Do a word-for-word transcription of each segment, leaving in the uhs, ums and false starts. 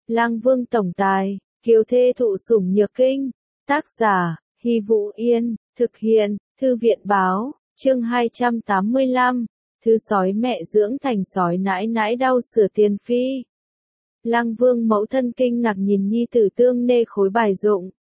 Lang Vương tổng tài, kiều thê thụ sủng nhược kinh. Tác giả, Hy Vũ Yên, thực hiện, Thư viện báo, chương hai trăm tám mươi lăm, thứ sói mẹ dưỡng thành sói nãi nãi đau sửa tiền phi. Lang Vương mẫu thân kinh ngạc nhìn nhi tử tương nê khối bài dụng.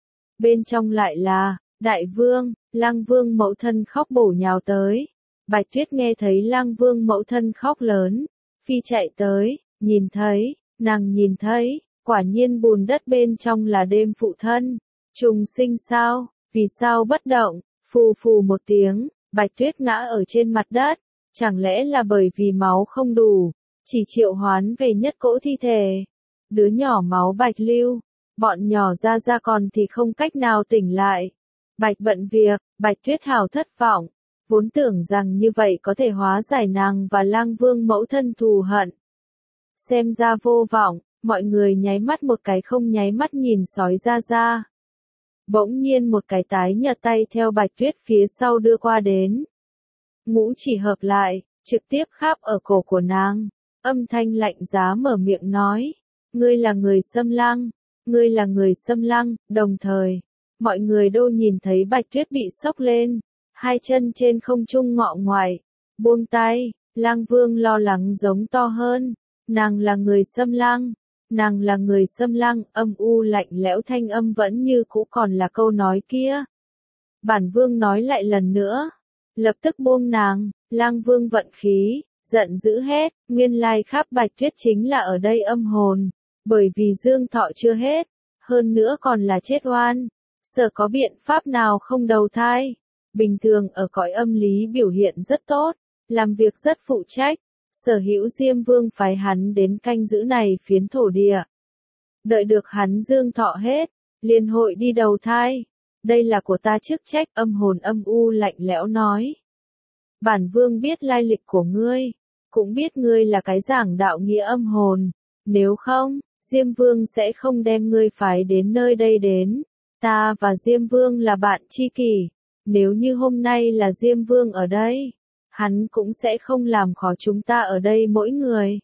Bên trong lại là, đại vương, Lang Vương mẫu thân khóc bổ nhào tới. Bạch Tuyết nghe thấy Lang Vương mẫu thân khóc lớn, phi chạy tới, nhìn thấy, nàng nhìn thấy, quả nhiên bùn đất bên trong là đêm phụ thân. Trùng sinh sao, vì sao bất động, phù phù một tiếng, Bạch Tuyết ngã ở trên mặt đất, chẳng lẽ là bởi vì máu không đủ, chỉ triệu hoán về nhất cỗ thi thể. Đứa nhỏ máu bạch lưu, bọn nhỏ ra ra còn thì không cách nào tỉnh lại. Bạch bận việc, Bạch Tuyết hào thất vọng, vốn tưởng rằng như vậy có thể hóa giải nàng và Lang Vương mẫu thân thù hận. Xem ra vô vọng, mọi người nháy mắt một cái không nháy mắt nhìn sói ra ra. Bỗng nhiên một cái tái nhợt tay theo Bạch Tuyết phía sau đưa qua đến. Ngũ chỉ hợp lại, trực tiếp kháp ở cổ của nàng, âm thanh lạnh giá mở miệng nói, ngươi là người Xâm Lăng, ngươi là người Xâm Lăng. Đồng thời, mọi người đô nhìn thấy Bạch Tuyết bị sốc lên, hai chân trên không trung ngọ ngoại, buông tay. Lang Vương lo lắng giống to hơn, nàng là người Xâm Lăng. Nàng là người Xâm Lăng, âm u lạnh lẽo thanh âm vẫn như cũ còn là câu nói kia. Bản Vương nói lại lần nữa, lập tức buông nàng. Lang Vương vận khí, giận dữ hết, nguyên lai khắp Bạch Tuyết chính là ở đây âm hồn, bởi vì dương thọ chưa hết, hơn nữa còn là chết oan, sợ có biện pháp nào không đầu thai. Bình thường ở cõi âm lý biểu hiện rất tốt, làm việc rất phụ trách. Sở hữu Diêm Vương phái hắn đến canh giữ này phiến thổ địa. Đợi được hắn dương thọ hết, liền hội đi đầu thai. Đây là của ta chức trách, âm hồn âm u lạnh lẽo nói. Bản Vương biết lai lịch của ngươi, cũng biết ngươi là cái giảng đạo nghĩa âm hồn. Nếu không, Diêm Vương sẽ không đem ngươi phái đến nơi đây đến. Ta và Diêm Vương là bạn tri kỷ. Nếu như hôm nay là Diêm Vương ở đây, hắn cũng sẽ không làm khó chúng ta ở đây mỗi người.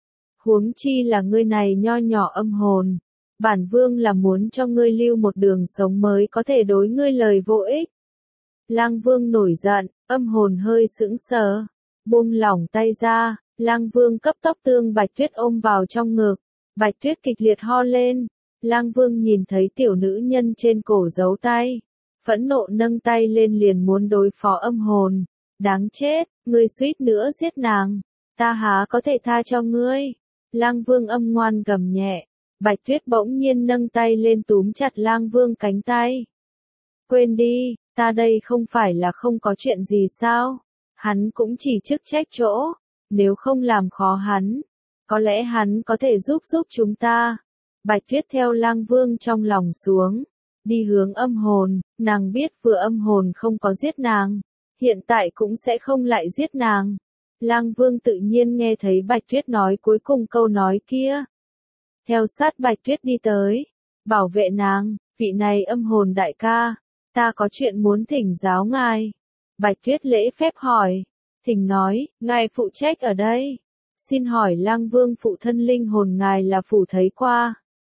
Huống chi là ngươi này nho nhỏ âm hồn. Bản Vương là muốn cho ngươi lưu một đường sống mới có thể đối ngươi lời vô ích. Lang Vương nổi giận, âm hồn hơi sững sờ, buông lỏng tay ra. Lang Vương cấp tốc tương Bạch Tuyết ôm vào trong ngực. Bạch Tuyết kịch liệt ho lên. Lang Vương nhìn thấy tiểu nữ nhân trên cổ giấu tay, phẫn nộ nâng tay lên liền muốn đối phó âm hồn. Đáng chết, ngươi suýt nữa giết nàng, ta há có thể tha cho ngươi. Lang Vương âm ngoan gầm nhẹ. Bạch Tuyết bỗng nhiên nâng tay lên túm chặt Lang Vương cánh tay. Quên đi, ta đây không phải là không có chuyện gì sao? Hắn cũng chỉ chức trách chỗ, nếu không làm khó hắn, có lẽ hắn có thể giúp giúp chúng ta. Bạch Tuyết theo Lang Vương trong lòng xuống, đi hướng âm hồn. Nàng biết vừa âm hồn không có giết nàng, hiện tại cũng sẽ không lại giết nàng. Lang Vương tự nhiên nghe thấy Bạch Tuyết nói cuối cùng câu nói kia. Theo sát Bạch Tuyết đi tới, bảo vệ nàng, vị này âm hồn đại ca, ta có chuyện muốn thỉnh giáo ngài. Bạch Tuyết lễ phép hỏi, thỉnh nói, ngài phụ trách ở đây. Xin hỏi Lang Vương phụ thân linh hồn ngài là phủ thấy qua.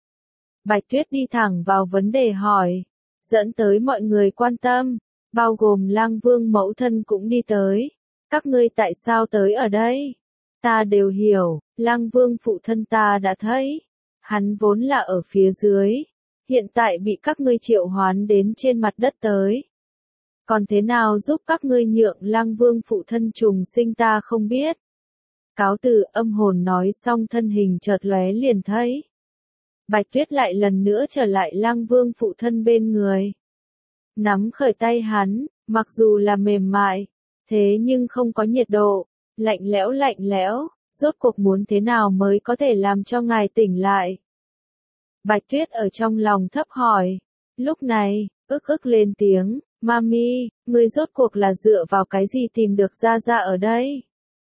Bạch Tuyết đi thẳng vào vấn đề hỏi, dẫn tới mọi người quan tâm. Bao gồm Lang Vương mẫu thân cũng đi tới. Các ngươi tại sao tới ở đây? Ta đều hiểu, Lang Vương phụ thân ta đã thấy. Hắn vốn là ở phía dưới. Hiện tại bị các ngươi triệu hoán đến trên mặt đất tới. Còn thế nào giúp các ngươi nhượng Lang Vương phụ thân trùng sinh ta không biết. Cáo từ. Âm hồn nói xong thân hình chợt lóe liền thấy. Bạch Tuyết lại lần nữa trở lại Lang Vương phụ thân bên người. Nắm khởi tay hắn, mặc dù là mềm mại, thế nhưng không có nhiệt độ, lạnh lẽo lạnh lẽo, rốt cuộc muốn thế nào mới có thể làm cho ngài tỉnh lại. Bạch Tuyết ở trong lòng thấp hỏi, lúc này, ức ức lên tiếng, Mami, ngươi rốt cuộc là dựa vào cái gì tìm được ra ra ở đây?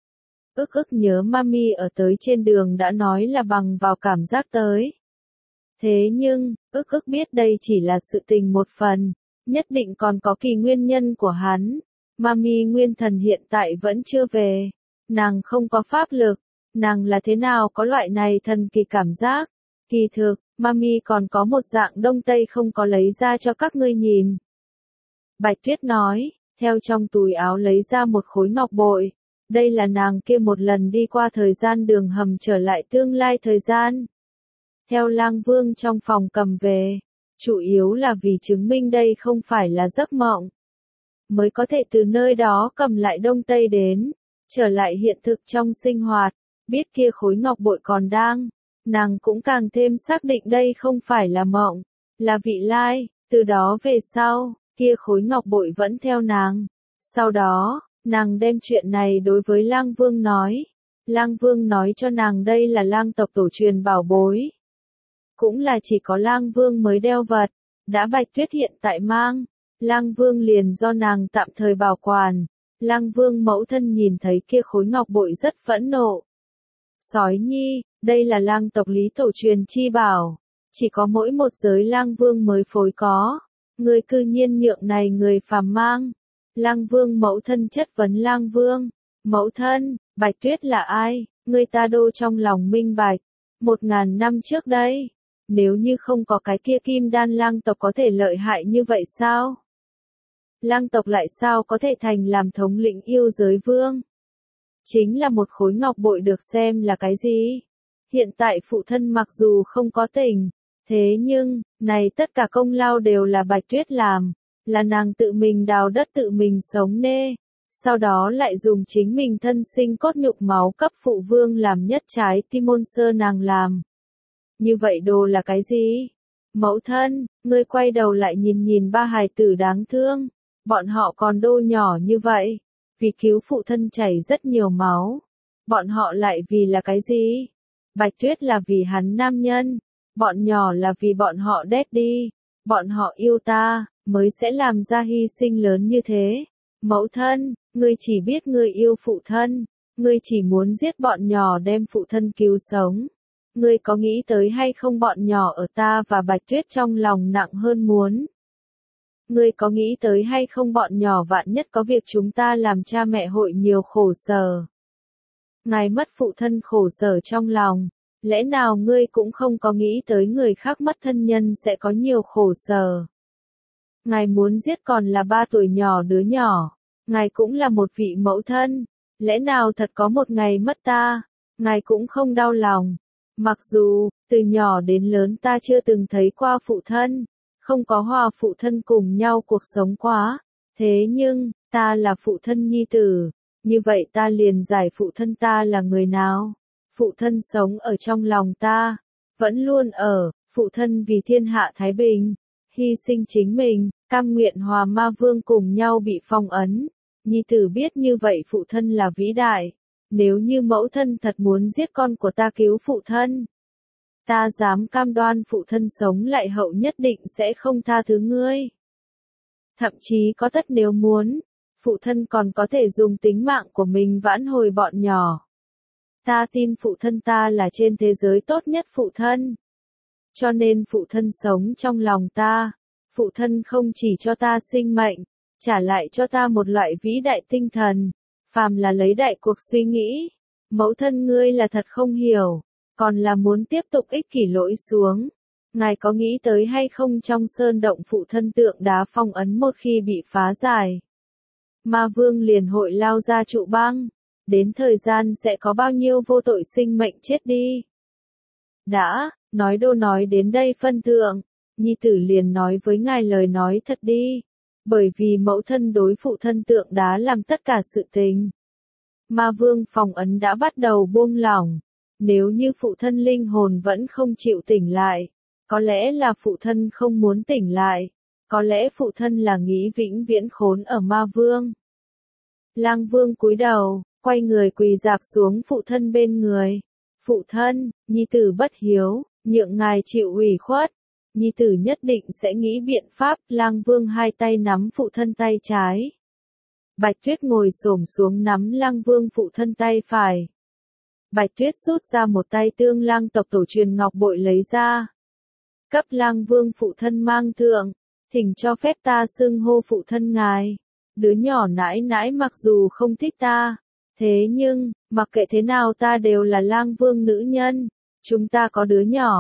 Ức ức nhớ Mami ở tới trên đường đã nói là bằng vào cảm giác tới. Thế nhưng, ức ức biết đây chỉ là sự tình một phần. Nhất định còn có kỳ nguyên nhân của hắn. Mami nguyên thần hiện tại vẫn chưa về. Nàng không có pháp lực. Nàng là thế nào có loại này thần kỳ cảm giác? Kỳ thực, mami còn có một dạng đông tây không có lấy ra cho các ngươi nhìn. Bạch Tuyết nói, theo trong túi áo lấy ra một khối ngọc bội. Đây là nàng kia một lần đi qua thời gian đường hầm trở lại tương lai thời gian. Theo Lang Vương trong phòng cầm về, chủ yếu là vì chứng minh đây không phải là giấc mộng. Mới có thể từ nơi đó cầm lại đông tây đến, trở lại hiện thực trong sinh hoạt, biết kia khối ngọc bội còn đang. Nàng cũng càng thêm xác định đây không phải là mộng, là vị lai, từ đó về sau, kia khối ngọc bội vẫn theo nàng. Sau đó, nàng đem chuyện này đối với Lang Vương nói. Lang Vương nói cho nàng đây là Lang tộc tổ truyền bảo bối. Cũng là chỉ có Lang Vương mới đeo vật, đã Bạch Tuyết hiện tại mang. Lang Vương liền do nàng tạm thời bảo quản. Lang Vương mẫu thân nhìn thấy kia khối ngọc bội rất phẫn nộ. Sói nhi, đây là Lang tộc lý tổ truyền chi bảo, chỉ có mỗi một giới Lang Vương mới phối có, người cư nhiên nhượng này người phàm mang. Lang Vương mẫu thân chất vấn Lang Vương, mẫu thân, Bạch Tuyết là ai, người ta đô trong lòng minh bạch, một ngàn năm trước đây, nếu như không có cái kia kim đan Lang tộc có thể lợi hại như vậy sao? Lang tộc lại sao có thể thành làm thống lĩnh yêu giới vương? Chính là một khối ngọc bội được xem là cái gì? Hiện tại phụ thân mặc dù không có tình, thế nhưng, này tất cả công lao đều là Bạch Tuyết làm, là nàng tự mình đào đất tự mình sống nê, sau đó lại dùng chính mình thân sinh cốt nhục máu cấp phụ vương làm nhất trái tim môn sơ nàng làm. Như vậy đồ là cái gì? Mẫu thân, ngươi quay đầu lại nhìn nhìn ba hài tử đáng thương, bọn họ còn đô nhỏ như vậy, vì cứu phụ thân chảy rất nhiều máu, bọn họ lại vì là cái gì? Bạch Tuyết là vì hắn nam nhân, bọn nhỏ là vì bọn họ đét đi, bọn họ yêu ta, mới sẽ làm ra hy sinh lớn như thế. Mẫu thân, ngươi chỉ biết ngươi yêu phụ thân, ngươi chỉ muốn giết bọn nhỏ đem phụ thân cứu sống. Ngươi có nghĩ tới hay không bọn nhỏ ở ta và Bạch Tuyết trong lòng nặng hơn muốn? Ngươi có nghĩ tới hay không bọn nhỏ vạn nhất có việc chúng ta làm cha mẹ hội nhiều khổ sở? Ngài mất phụ thân khổ sở trong lòng, lẽ nào ngươi cũng không có nghĩ tới người khác mất thân nhân sẽ có nhiều khổ sở? Ngài muốn giết còn là ba tuổi nhỏ đứa nhỏ, ngài cũng là một vị mẫu thân, lẽ nào thật có một ngày mất ta, ngài cũng không đau lòng? Mặc dù, từ nhỏ đến lớn ta chưa từng thấy qua phụ thân, không có hòa phụ thân cùng nhau cuộc sống quá, thế nhưng, ta là phụ thân nhi tử, như vậy ta liền giải phụ thân ta là người nào? Phụ thân sống ở trong lòng ta, vẫn luôn ở, phụ thân vì thiên hạ thái bình, hy sinh chính mình, cam nguyện hòa ma vương cùng nhau bị phong ấn. Nhi tử biết như vậy phụ thân là vĩ đại, nếu như mẫu thân thật muốn giết con của ta cứu phụ thân, ta dám cam đoan phụ thân sống lại hậu nhất định sẽ không tha thứ ngươi. Thậm chí có tất nếu muốn, phụ thân còn có thể dùng tính mạng của mình vãn hồi bọn nhỏ. Ta tin phụ thân ta là trên thế giới tốt nhất phụ thân. Cho nên phụ thân sống trong lòng ta, phụ thân không chỉ cho ta sinh mệnh, trả lại cho ta một loại vĩ đại tinh thần, phàm là lấy đại cuộc suy nghĩ. Mẫu thân ngươi là thật không hiểu, còn là muốn tiếp tục ích kỷ lỗi xuống. Ngài có nghĩ tới hay không trong sơn động phụ thân tượng đá phong ấn một khi bị phá giải, ma vương liền hội lao ra trụ băng, đến thời gian sẽ có bao nhiêu vô tội sinh mệnh chết đi. Đã, nói đô nói đến đây phân thượng, nhi tử liền nói với ngài lời nói thật đi, bởi vì mẫu thân đối phụ thân tượng đá làm tất cả sự tình. Ma vương phong ấn đã bắt đầu buông lỏng, nếu như phụ thân linh hồn vẫn không chịu tỉnh lại, có lẽ là phụ thân không muốn tỉnh lại, có lẽ phụ thân là nghĩ vĩnh viễn khốn ở ma vương. Lang vương cúi đầu, quay người quỳ dạp xuống phụ thân bên người. Phụ thân, nhi tử bất hiếu, nhượng ngài chịu ủy khuất. Nhi tử nhất định sẽ nghĩ biện pháp. Lang vương hai tay nắm phụ thân tay trái. Bạch Tuyết ngồi xổm xuống nắm Lang vương phụ thân tay phải. Bạch Tuyết rút ra một tay tương Lang tộc tổ truyền ngọc bội lấy ra. Cấp Lang vương phụ thân mang thượng, thỉnh cho phép ta xưng hô phụ thân ngài. Đứa nhỏ nãi nãi mặc dù không thích ta, thế nhưng, mặc kệ thế nào ta đều là Lang vương nữ nhân, chúng ta có đứa nhỏ,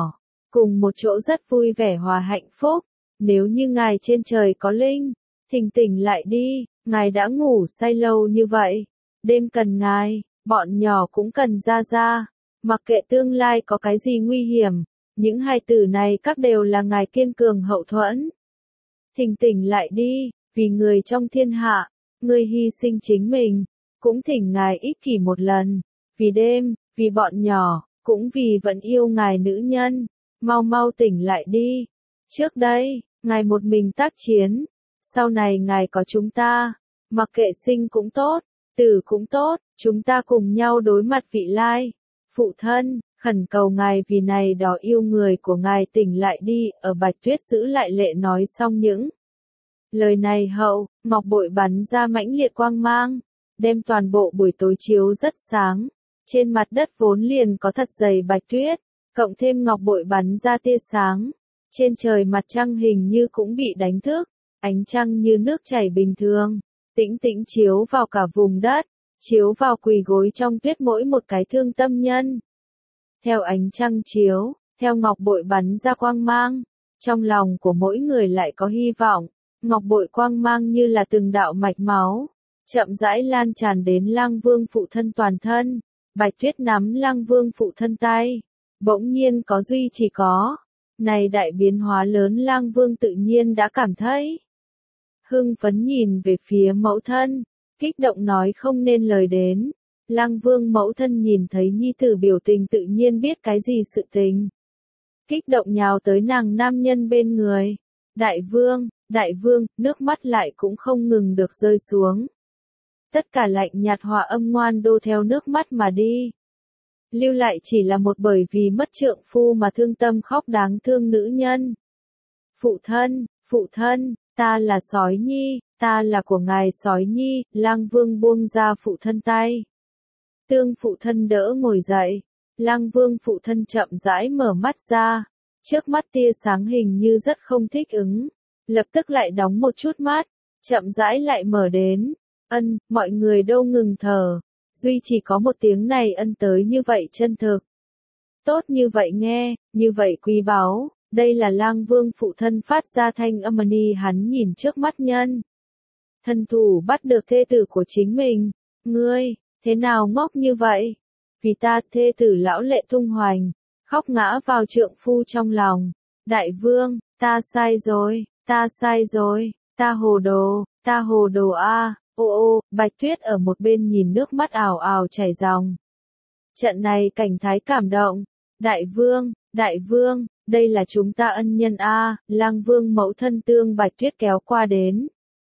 cùng một chỗ rất vui vẻ hòa hạnh phúc. Nếu như ngài trên trời có linh, thỉnh tỉnh lại đi, ngài đã ngủ say lâu như vậy. Đêm cần ngài, bọn nhỏ cũng cần ra ra. Mặc kệ tương lai có cái gì nguy hiểm, những hài tử này các đều là ngài kiên cường hậu thuẫn. Thỉnh tỉnh lại đi, vì người trong thiên hạ, người hy sinh chính mình, cũng thỉnh ngài ích kỷ một lần, vì đêm, vì bọn nhỏ, cũng vì vẫn yêu ngài nữ nhân, mau mau tỉnh lại đi. Trước đây, ngài một mình tác chiến, sau này ngài có chúng ta, mặc kệ sinh cũng tốt, tử cũng tốt, chúng ta cùng nhau đối mặt vị lai. Phụ thân, khẩn cầu ngài vì này đó yêu người của ngài tỉnh lại đi, ở Bạch Tuyết giữ lại lệ nói xong những lời này hậu, ngọc bội bắn ra mãnh liệt quang mang, đem toàn bộ buổi tối chiếu rất sáng. Trên mặt đất vốn liền có thật dày bạch tuyết, cộng thêm ngọc bội bắn ra tia sáng. Trên trời mặt trăng hình như cũng bị đánh thức, ánh trăng như nước chảy bình thường, tĩnh tĩnh chiếu vào cả vùng đất, chiếu vào quỳ gối trong tuyết mỗi một cái thương tâm nhân. Theo ánh trăng chiếu, theo ngọc bội bắn ra quang mang, trong lòng của mỗi người lại có hy vọng. Ngọc bội quang mang như là từng đạo mạch máu, chậm rãi lan tràn đến Lang Vương phụ thân toàn thân. Bạch Tuyết nắm Lang Vương phụ thân tay, bỗng nhiên có duy chỉ có. Này đại biến hóa lớn Lang Vương tự nhiên đã cảm thấy. Hưng phấn nhìn về phía mẫu thân, kích động nói không nên lời đến. Lang Vương mẫu thân nhìn thấy nhi tử biểu tình tự nhiên biết cái gì sự tình. Kích động nhào tới nàng nam nhân bên người. Đại vương, đại vương, nước mắt lại cũng không ngừng được rơi xuống. Tất cả lạnh nhạt hòa âm ngoan đô theo nước mắt mà đi. Lưu lại chỉ là một bởi vì mất trượng phu mà thương tâm khóc đáng thương nữ nhân. Phụ thân, phụ thân, ta là sói nhi, ta là của ngài sói nhi. Lang Vương buông ra phụ thân tay. Tương phụ thân đỡ ngồi dậy. Lang Vương phụ thân chậm rãi mở mắt ra. Trước mắt tia sáng hình như rất không thích ứng. Lập tức lại đóng một chút mắt. Chậm rãi lại mở đến. Ân, mọi người đâu ngừng thở. Duy chỉ có một tiếng này ân tới như vậy chân thực. Tốt như vậy nghe, như vậy quý báu. Đây là Lang Vương phụ thân phát ra thanh âm ni hắn nhìn trước mắt nhân. Thân thủ bắt được thê tử của chính mình. Ngươi, thế nào ngốc như vậy? Vì ta thê tử lão lệ tung hoành, khóc ngã vào trượng phu trong lòng. Đại vương, ta sai rồi, ta sai rồi, ta hồ đồ, ta hồ đồ a. Ô ô, Bạch Tuyết ở một bên nhìn nước mắt ào ào chảy ròng. Trận này cảnh thái cảm động. Đại vương, đại vương, đây là chúng ta ân nhân a. Lang Vương mẫu thân tương Bạch Tuyết kéo qua đến.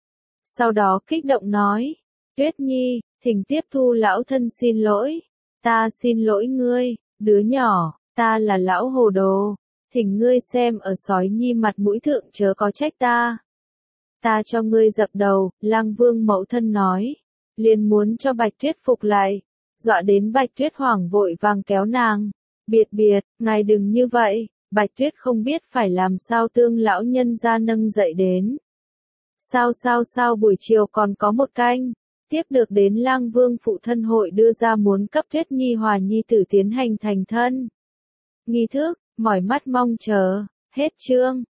Sau đó kích động nói, Tuyết nhi, thỉnh tiếp thu lão thân xin lỗi. Ta xin lỗi ngươi, đứa nhỏ, ta là lão hồ đồ. Thỉnh ngươi xem ở sói nhi mặt mũi thượng chớ có trách ta. Ta cho ngươi dập đầu, Lang Vương mẫu thân nói. Liền muốn cho Bạch Tuyết phục lại. Dọa đến Bạch Tuyết hoảng vội vàng kéo nàng. Biệt biệt, ngài đừng như vậy. Bạch Tuyết không biết phải làm sao tương lão nhân ra nâng dậy đến. Sao sao sao buổi chiều còn có một canh. Tiếp được đến Lang Vương phụ thân hội đưa ra muốn cấp Tuyết nhi hòa nhi tử tiến hành thành thân. Nghi thức, mỏi mắt mong chờ, hết chương.